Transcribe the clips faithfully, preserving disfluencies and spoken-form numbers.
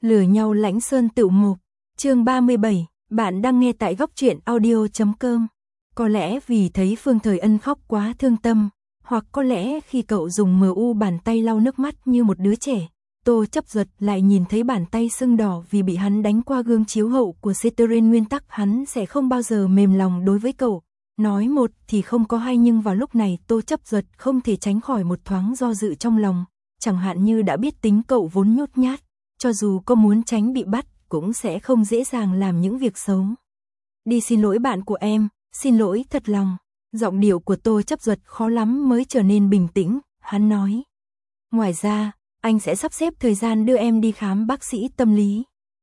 Lừa nhau Lãnh Sơn Tựu Mục, chương ba mươi bảy, bạn đang nghe tại góc truyện audio chấm com. Có lẽ vì thấy Phương Thời Ân khóc quá thương tâm, hoặc có lẽ khi cậu dùng mờ u bàn tay lau nước mắt như một đứa trẻ, Tô Chấp Duật lại nhìn thấy bàn tay sưng đỏ vì bị hắn đánh qua gương chiếu hậu của Ceteren, nguyên tắc hắn sẽ không bao giờ mềm lòng đối với cậu. Nói một thì không có hai, nhưng vào lúc này Tô Chấp Duật không thể tránh khỏi một thoáng do dự trong lòng, chẳng hạn như đã biết tính cậu vốn nhút nhát, cho dù có muốn tránh bị bắt, cũng sẽ không dễ dàng làm những việc xấu. Đi xin lỗi bạn của em, xin lỗi thật lòng. Giọng điệu của Tô Chấp Duật khó lắm mới trở nên bình tĩnh, hắn nói. Ngoài ra, anh sẽ sắp xếp thời gian đưa em đi khám bác sĩ tâm lý.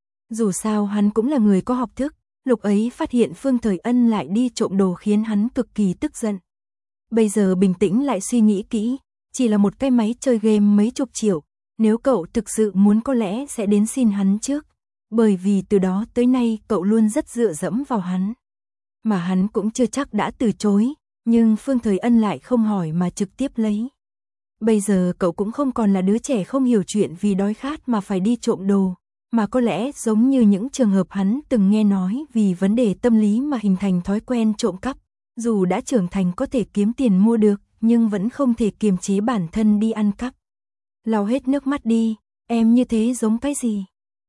Dù sao hắn cũng là người có học thức, lúc ấy phát hiện Phương Thời Ân lại đi trộm đồ khiến hắn cực kỳ tức giận. Bây giờ bình tĩnh lại suy nghĩ kỹ, chỉ là một cái máy chơi game mấy chục triệu, nếu cậu thực sự muốn có lẽ sẽ đến xin hắn trước, bởi vì từ đó tới nay cậu luôn rất dựa dẫm vào hắn. Mà hắn cũng chưa chắc đã từ chối, nhưng Phương Thời Ân lại không hỏi mà trực tiếp lấy. Bây giờ cậu cũng không còn là đứa trẻ không hiểu chuyện vì đói khát mà phải đi trộm đồ, mà có lẽ giống như những trường hợp hắn từng nghe nói vì vấn đề tâm lý mà hình thành thói quen trộm cắp, dù đã trưởng thành có thể kiếm tiền mua được, nhưng vẫn không thể kiềm chế bản thân đi ăn cắp. Lau hết nước mắt đi, em như thế giống cái gì?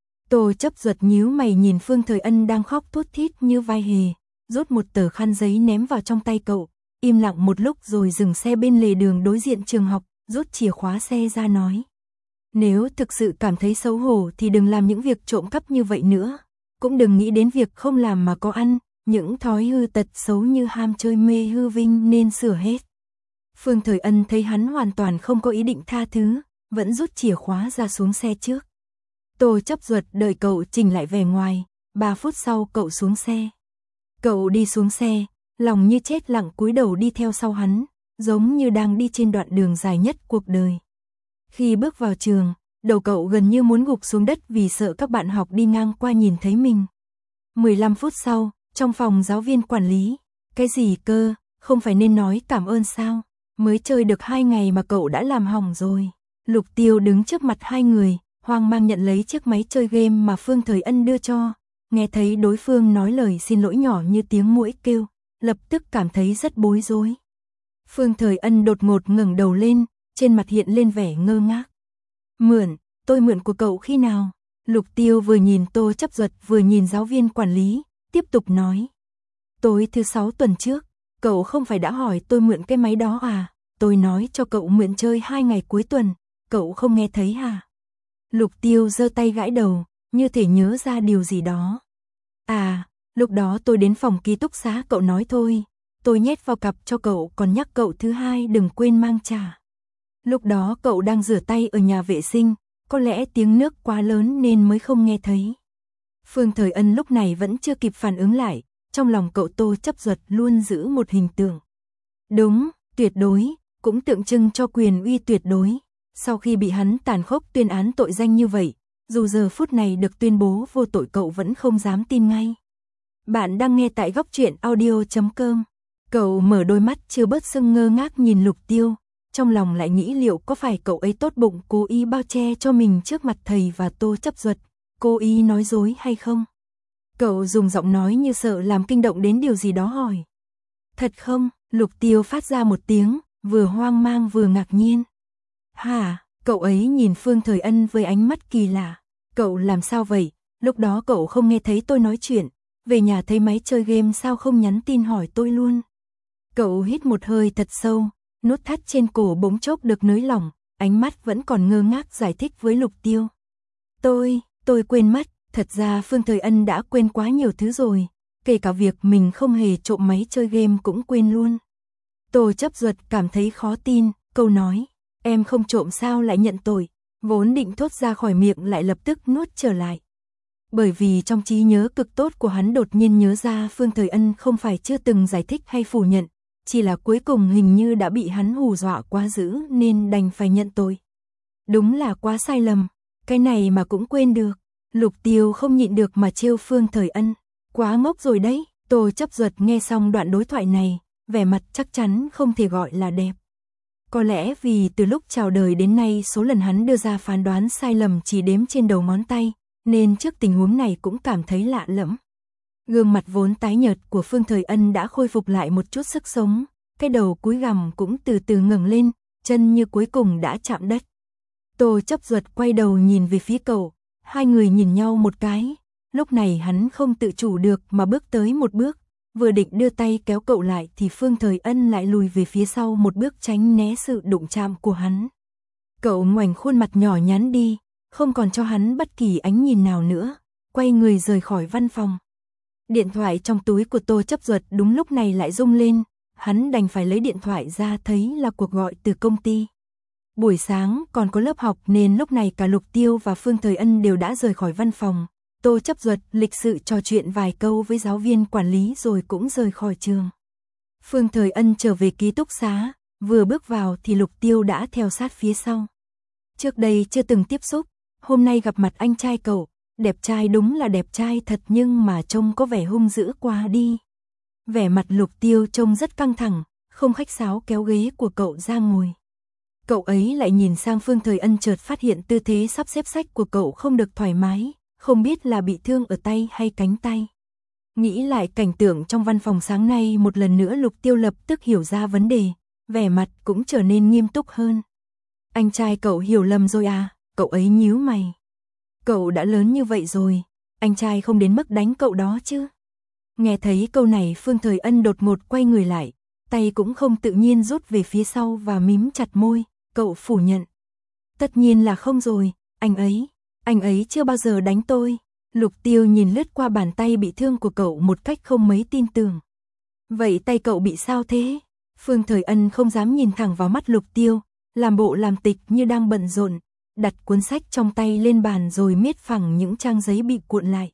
Tô Chấp Duật nhíu mày nhìn Phương Thời Ân đang khóc thút thít như vai hề, rút một tờ khăn giấy ném vào trong tay cậu, im lặng một lúc rồi dừng xe bên lề đường đối diện trường học, rút chìa khóa xe ra nói. Nếu thực sự cảm thấy xấu hổ thì đừng làm những việc trộm cắp như vậy nữa, cũng đừng nghĩ đến việc không làm mà có ăn, những thói hư tật xấu như ham chơi mê hư vinh nên sửa hết. Phương Thời Ân thấy hắn hoàn toàn không có ý định tha thứ, vẫn rút chìa khóa ra xuống xe trước. Tô Chấp Duật đợi cậu chỉnh lại vẻ ngoài, ba phút sau cậu xuống xe. Cậu đi xuống xe, lòng như chết lặng cúi đầu đi theo sau hắn, giống như đang đi trên đoạn đường dài nhất cuộc đời. Khi bước vào trường, đầu cậu gần như muốn gục xuống đất vì sợ các bạn học đi ngang qua nhìn thấy mình. mười lăm phút sau, trong phòng giáo viên quản lý, cái gì cơ, không phải nên nói cảm ơn sao, mới chơi được hai ngày mà cậu đã làm hỏng rồi. Lục Tiêu đứng trước mặt hai người, hoang mang nhận lấy chiếc máy chơi game mà Phương Thời Ân đưa cho, nghe thấy đối phương nói lời xin lỗi nhỏ như tiếng muỗi kêu, lập tức cảm thấy rất bối rối. Phương Thời Ân đột ngột ngẩng đầu lên, trên mặt hiện lên vẻ ngơ ngác. Mượn, tôi mượn của cậu khi nào? Lục Tiêu vừa nhìn Tô Chấp Duật vừa nhìn giáo viên quản lý, tiếp tục nói. Tối thứ sáu tuần trước, cậu không phải đã hỏi tôi mượn cái máy đó à? Tôi nói cho cậu mượn chơi hai ngày cuối tuần, cậu không nghe thấy hả? Lục Tiêu giơ tay gãi đầu, như thể nhớ ra điều gì đó. À, lúc đó tôi đến phòng ký túc xá cậu nói thôi, tôi nhét vào cặp cho cậu còn nhắc cậu thứ hai đừng quên mang trà. Lúc đó cậu đang rửa tay ở nhà vệ sinh, có lẽ tiếng nước quá lớn nên mới không nghe thấy. Phương Thời Ân lúc này vẫn chưa kịp phản ứng lại, trong lòng cậu Tô Chấp Duật luôn giữ một hình tượng. Đúng, tuyệt đối, cũng tượng trưng cho quyền uy tuyệt đối. Sau khi bị hắn tàn khốc tuyên án tội danh như vậy, dù giờ phút này được tuyên bố vô tội cậu vẫn không dám tin ngay. Bạn đang nghe tại góc truyện audio chấm com. Cậu mở đôi mắt chưa bớt sưng ngơ ngác nhìn Lục Tiêu, trong lòng lại nghĩ liệu có phải cậu ấy tốt bụng cố ý bao che cho mình trước mặt thầy và Tô Chấp Duật, cố ý nói dối hay không? Cậu dùng giọng nói như sợ làm kinh động đến điều gì đó hỏi. Thật không? Lục Tiêu phát ra một tiếng, vừa hoang mang vừa ngạc nhiên. Hả? Cậu ấy nhìn Phương Thời Ân với ánh mắt kỳ lạ. Cậu làm sao vậy? Lúc đó cậu không nghe thấy tôi nói chuyện, về nhà thấy máy chơi game sao không nhắn tin hỏi tôi luôn? Cậu hít một hơi thật sâu, nút thắt trên cổ bỗng chốc được nới lỏng, ánh mắt vẫn còn ngơ ngác giải thích với Lục Tiêu. Tôi, tôi quên mất, thật ra Phương Thời Ân đã quên quá nhiều thứ rồi, kể cả việc mình không hề trộm máy chơi game cũng quên luôn. Tô Chấp Duật cảm thấy khó tin, câu nói, em không trộm sao lại nhận tội, vốn định thốt ra khỏi miệng lại lập tức nuốt trở lại. Bởi vì trong trí nhớ cực tốt của hắn đột nhiên nhớ ra Phương Thời Ân không phải chưa từng giải thích hay phủ nhận, chỉ là cuối cùng hình như đã bị hắn hù dọa quá dữ nên đành phải nhận tội. Đúng là quá sai lầm, cái này mà cũng quên được. Lục Tiêu không nhịn được mà trêu Phương Thời Ân, quá ngốc rồi đấy. Tô Chấp Duật nghe xong đoạn đối thoại này, vẻ mặt chắc chắn không thể gọi là đẹp. Có lẽ vì từ lúc chào đời đến nay số lần hắn đưa ra phán đoán sai lầm chỉ đếm trên đầu ngón tay, nên trước tình huống này cũng cảm thấy lạ lẫm. Gương mặt vốn tái nhợt của Phương Thời Ân đã khôi phục lại một chút sức sống, cái đầu cúi gằm cũng từ từ ngẩng lên, chân như cuối cùng đã chạm đất. Tô Chấp Duật quay đầu nhìn về phía cậu, hai người nhìn nhau một cái, lúc này hắn không tự chủ được mà bước tới một bước, vừa định đưa tay kéo cậu lại thì Phương Thời Ân lại lùi về phía sau một bước tránh né sự đụng chạm của hắn. Cậu ngoảnh khuôn mặt nhỏ nhắn đi, không còn cho hắn bất kỳ ánh nhìn nào nữa, quay người rời khỏi văn phòng. Điện thoại trong túi của Tô Chấp Duật đúng lúc này lại rung lên, hắn đành phải lấy điện thoại ra thấy là cuộc gọi từ công ty. Buổi sáng còn có lớp học nên lúc này cả Lục Tiêu và Phương Thời Ân đều đã rời khỏi văn phòng. Tô Chấp Duật lịch sự trò chuyện vài câu với giáo viên quản lý rồi cũng rời khỏi trường. Phương Thời Ân trở về ký túc xá, vừa bước vào thì Lục Tiêu đã theo sát phía sau. Trước đây chưa từng tiếp xúc, hôm nay gặp mặt anh trai cậu, đẹp trai đúng là đẹp trai thật nhưng mà trông có vẻ hung dữ quá đi. Vẻ mặt Lục Tiêu trông rất căng thẳng, không khách sáo kéo ghế của cậu ra ngồi. Cậu ấy lại nhìn sang Phương Thời Ân chợt phát hiện tư thế sắp xếp sách của cậu không được thoải mái, không biết là bị thương ở tay hay cánh tay. Nghĩ lại cảnh tượng trong văn phòng sáng nay một lần nữa Lục Tiêu lập tức hiểu ra vấn đề, vẻ mặt cũng trở nên nghiêm túc hơn. Anh trai cậu hiểu lầm rồi à, cậu ấy nhíu mày. Cậu đã lớn như vậy rồi, anh trai không đến mức đánh cậu đó chứ. Nghe thấy câu này Phương Thời Ân đột ngột quay người lại, tay cũng không tự nhiên rút về phía sau và mím chặt môi, cậu phủ nhận. Tất nhiên là không rồi, anh ấy, anh ấy chưa bao giờ đánh tôi. Lục Tiêu nhìn lướt qua bàn tay bị thương của cậu một cách không mấy tin tưởng. Vậy tay cậu bị sao thế? Phương Thời Ân không dám nhìn thẳng vào mắt Lục Tiêu, làm bộ làm tịch như đang bận rộn, đặt cuốn sách trong tay lên bàn rồi miết phẳng những trang giấy bị cuộn lại.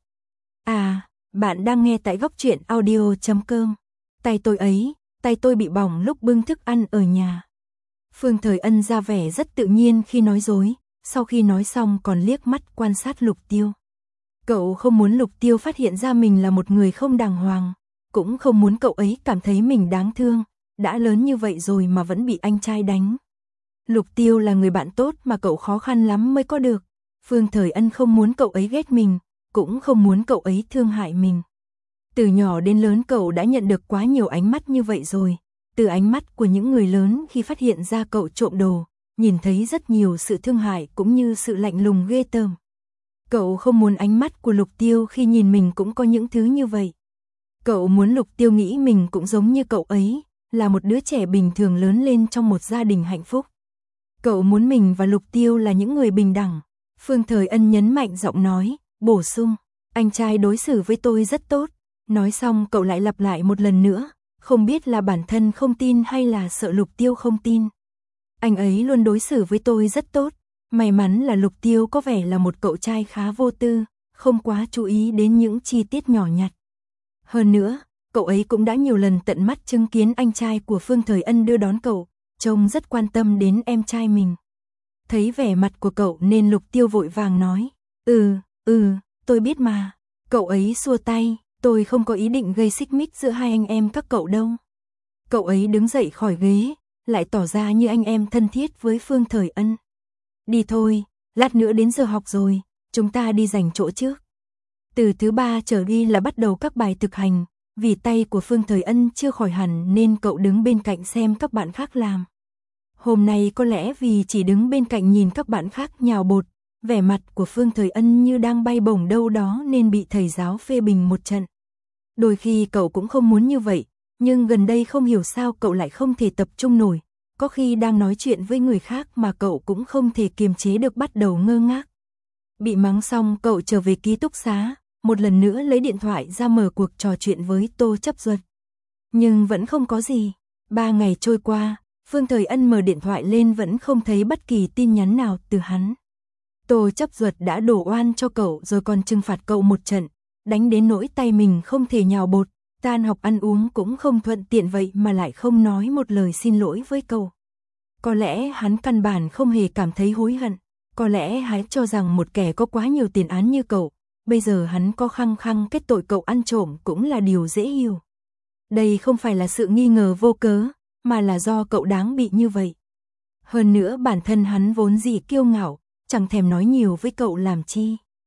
À, bạn đang nghe tại góc truyện audio chấm com. Tay tôi ấy, tay tôi bị bỏng lúc bưng thức ăn ở nhà. Phương Thời Ân ra vẻ rất tự nhiên khi nói dối, sau khi nói xong còn liếc mắt quan sát Lục Tiêu. Cậu không muốn Lục Tiêu phát hiện ra mình là một người không đàng hoàng, cũng không muốn cậu ấy cảm thấy mình đáng thương, đã lớn như vậy rồi mà vẫn bị anh trai đánh. Lục Tiêu là người bạn tốt mà cậu khó khăn lắm mới có được. Phương Thời Ân không muốn cậu ấy ghét mình, cũng không muốn cậu ấy thương hại mình. Từ nhỏ đến lớn cậu đã nhận được quá nhiều ánh mắt như vậy rồi. Từ ánh mắt của những người lớn khi phát hiện ra cậu trộm đồ, nhìn thấy rất nhiều sự thương hại cũng như sự lạnh lùng ghê tởm. Cậu không muốn ánh mắt của Lục Tiêu khi nhìn mình cũng có những thứ như vậy. Cậu muốn Lục Tiêu nghĩ mình cũng giống như cậu ấy, là một đứa trẻ bình thường lớn lên trong một gia đình hạnh phúc. Cậu muốn mình và Lục Tiêu là những người bình đẳng. Phương Thời Ân nhấn mạnh giọng nói, bổ sung, anh trai đối xử với tôi rất tốt. Nói xong cậu lại lặp lại một lần nữa, không biết là bản thân không tin hay là sợ Lục Tiêu không tin. Anh ấy luôn đối xử với tôi rất tốt. May mắn là Lục Tiêu có vẻ là một cậu trai khá vô tư, không quá chú ý đến những chi tiết nhỏ nhặt. Hơn nữa, cậu ấy cũng đã nhiều lần tận mắt chứng kiến anh trai của Phương Thời Ân đưa đón cậu, trông rất quan tâm đến em trai mình. Thấy vẻ mặt của cậu nên Lục Tiêu vội vàng nói, ừ, ừ, tôi biết mà. Cậu ấy xua tay, tôi không có ý định gây xích mích giữa hai anh em các cậu đâu. Cậu ấy đứng dậy khỏi ghế, lại tỏ ra như anh em thân thiết với Phương Thời Ân. Đi thôi, lát nữa đến giờ học rồi, chúng ta đi dành chỗ trước. Từ thứ ba trở đi là bắt đầu các bài thực hành, vì tay của Phương Thời Ân chưa khỏi hẳn nên cậu đứng bên cạnh xem các bạn khác làm. Hôm nay có lẽ vì chỉ đứng bên cạnh nhìn các bạn khác nhào bột, vẻ mặt của Phương Thời Ân như đang bay bổng đâu đó nên bị thầy giáo phê bình một trận. Đôi khi cậu cũng không muốn như vậy, nhưng gần đây không hiểu sao cậu lại không thể tập trung nổi. Có khi đang nói chuyện với người khác mà cậu cũng không thể kiềm chế được bắt đầu ngơ ngác. Bị mắng xong cậu trở về ký túc xá, một lần nữa lấy điện thoại ra mở cuộc trò chuyện với Tô Chấp Duật. Nhưng vẫn không có gì. Ba ngày trôi qua, Phương Thời Ân mở điện thoại lên vẫn không thấy bất kỳ tin nhắn nào từ hắn. Tô Chấp Duật đã đổ oan cho cậu rồi còn trừng phạt cậu một trận, đánh đến nỗi tay mình không thể nhào bột. Tan học ăn uống cũng không thuận tiện vậy mà lại không nói một lời xin lỗi với cậu. Có lẽ hắn căn bản không hề cảm thấy hối hận, có lẽ hắn cho rằng một kẻ có quá nhiều tiền án như cậu, bây giờ hắn có khăng khăng kết tội cậu ăn trộm cũng là điều dễ hiểu. Đây không phải là sự nghi ngờ vô cớ, mà là do cậu đáng bị như vậy. Hơn nữa bản thân hắn vốn dĩ kiêu ngạo, chẳng thèm nói nhiều với cậu làm chi.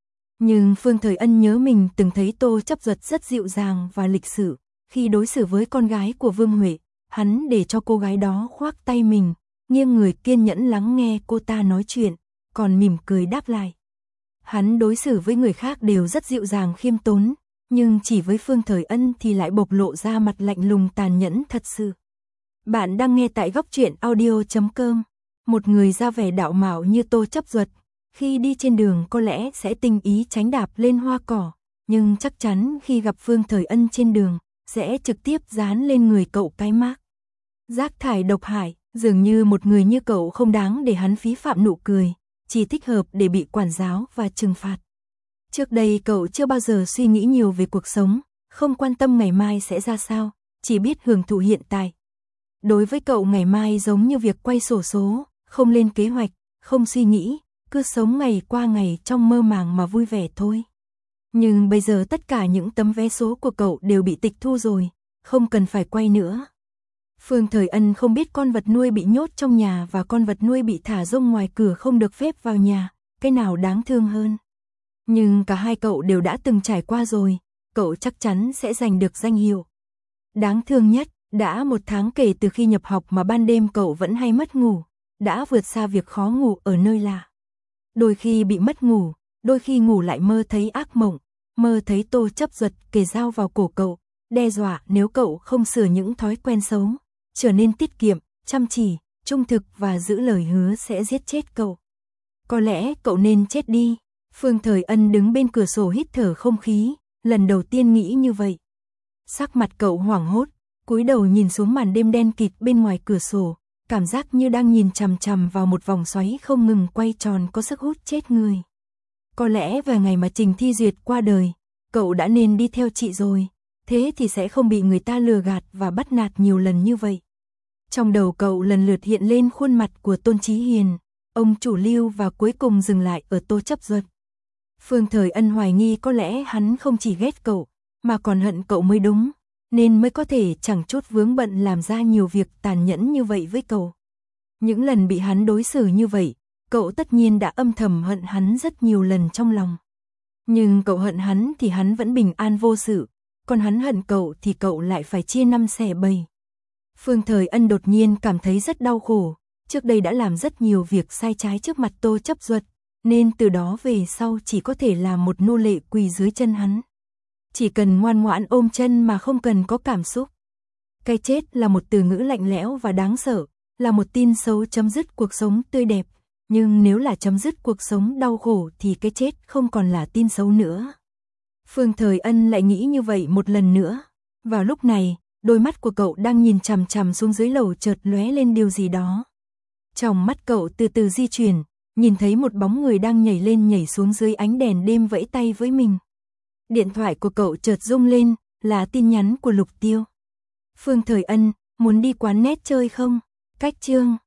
Nhưng Phương Thời Ân nhớ mình từng thấy Tô Chấp Duật rất dịu dàng và lịch sự, khi đối xử với con gái của Vương Huệ, hắn để cho cô gái đó khoác tay mình, nghiêng người kiên nhẫn lắng nghe cô ta nói chuyện, còn mỉm cười đáp lại. Hắn đối xử với người khác đều rất dịu dàng khiêm tốn, nhưng chỉ với Phương Thời Ân thì lại bộc lộ ra mặt lạnh lùng tàn nhẫn thật sự. Bạn đang nghe tại góc truyện audio chấm com. Một người ra vẻ đạo mạo như Tô Chấp Duật, khi đi trên đường có lẽ sẽ tinh ý tránh đạp lên hoa cỏ, nhưng chắc chắn khi gặp Phương Thời Ân trên đường, sẽ trực tiếp dán lên người cậu cái mác rác thải độc hại, dường như một người như cậu không đáng để hắn phí phạm nụ cười, chỉ thích hợp để bị quản giáo và trừng phạt. Trước đây cậu chưa bao giờ suy nghĩ nhiều về cuộc sống, không quan tâm ngày mai sẽ ra sao, chỉ biết hưởng thụ hiện tại. Đối với cậu ngày mai giống như việc quay sổ số, không lên kế hoạch, không suy nghĩ, cứ sống ngày qua ngày trong mơ màng mà vui vẻ thôi. Nhưng bây giờ tất cả những tấm vé số của cậu đều bị tịch thu rồi, không cần phải quay nữa. Phương Thời Ân không biết con vật nuôi bị nhốt trong nhà và con vật nuôi bị thả rông ngoài cửa không được phép vào nhà, cái nào đáng thương hơn. Nhưng cả hai cậu đều đã từng trải qua rồi, cậu chắc chắn sẽ giành được danh hiệu đáng thương nhất. Đã một tháng kể từ khi nhập học mà ban đêm cậu vẫn hay mất ngủ, đã vượt xa việc khó ngủ ở nơi lạ. Đôi khi bị mất ngủ, đôi khi ngủ lại mơ thấy ác mộng, mơ thấy Tô Chấp Duật kề dao vào cổ cậu, đe dọa nếu cậu không sửa những thói quen xấu, trở nên tiết kiệm, chăm chỉ, trung thực và giữ lời hứa sẽ giết chết cậu. Có lẽ cậu nên chết đi. Phương Thời Ân đứng bên cửa sổ hít thở không khí, lần đầu tiên nghĩ như vậy. Sắc mặt cậu hoảng hốt, cúi đầu nhìn xuống màn đêm đen kịt bên ngoài cửa sổ, cảm giác như đang nhìn chằm chằm vào một vòng xoáy không ngừng quay tròn có sức hút chết người. Có lẽ vào ngày mà Trình Thi Duyệt qua đời, cậu đã nên đi theo chị rồi, thế thì sẽ không bị người ta lừa gạt và bắt nạt nhiều lần như vậy. Trong đầu cậu lần lượt hiện lên khuôn mặt của Tôn Chí Hiền, ông chủ Lưu và cuối cùng dừng lại ở Tô Chấp Duật. Phương Thời Ân hoài nghi có lẽ hắn không chỉ ghét cậu, mà còn hận cậu mới đúng, nên mới có thể chẳng chút vướng bận làm ra nhiều việc tàn nhẫn như vậy với cậu. Những lần bị hắn đối xử như vậy, cậu tất nhiên đã âm thầm hận hắn rất nhiều lần trong lòng. Nhưng cậu hận hắn thì hắn vẫn bình an vô sự, còn hắn hận cậu thì cậu lại phải chia năm xẻ bảy. Phương Thời Ân đột nhiên cảm thấy rất đau khổ, trước đây đã làm rất nhiều việc sai trái trước mặt Tô Chấp Duật, nên từ đó về sau chỉ có thể làm một nô lệ quỳ dưới chân hắn. Chỉ cần ngoan ngoãn ôm chân mà không cần có cảm xúc. Cái chết là một từ ngữ lạnh lẽo và đáng sợ, là một tin xấu chấm dứt cuộc sống tươi đẹp, nhưng nếu là chấm dứt cuộc sống đau khổ thì cái chết không còn là tin xấu nữa. Phương Thời Ân lại nghĩ như vậy một lần nữa. Vào lúc này, đôi mắt của cậu đang nhìn chằm chằm xuống dưới lầu chợt lóe lên điều gì đó. Trong mắt cậu từ từ di chuyển, nhìn thấy một bóng người đang nhảy lên nhảy xuống dưới ánh đèn đêm vẫy tay với mình. Điện thoại của cậu chợt rung lên, là tin nhắn của Lục Tiêu. Phương Thời Ân, muốn đi quán net chơi không? Cách chương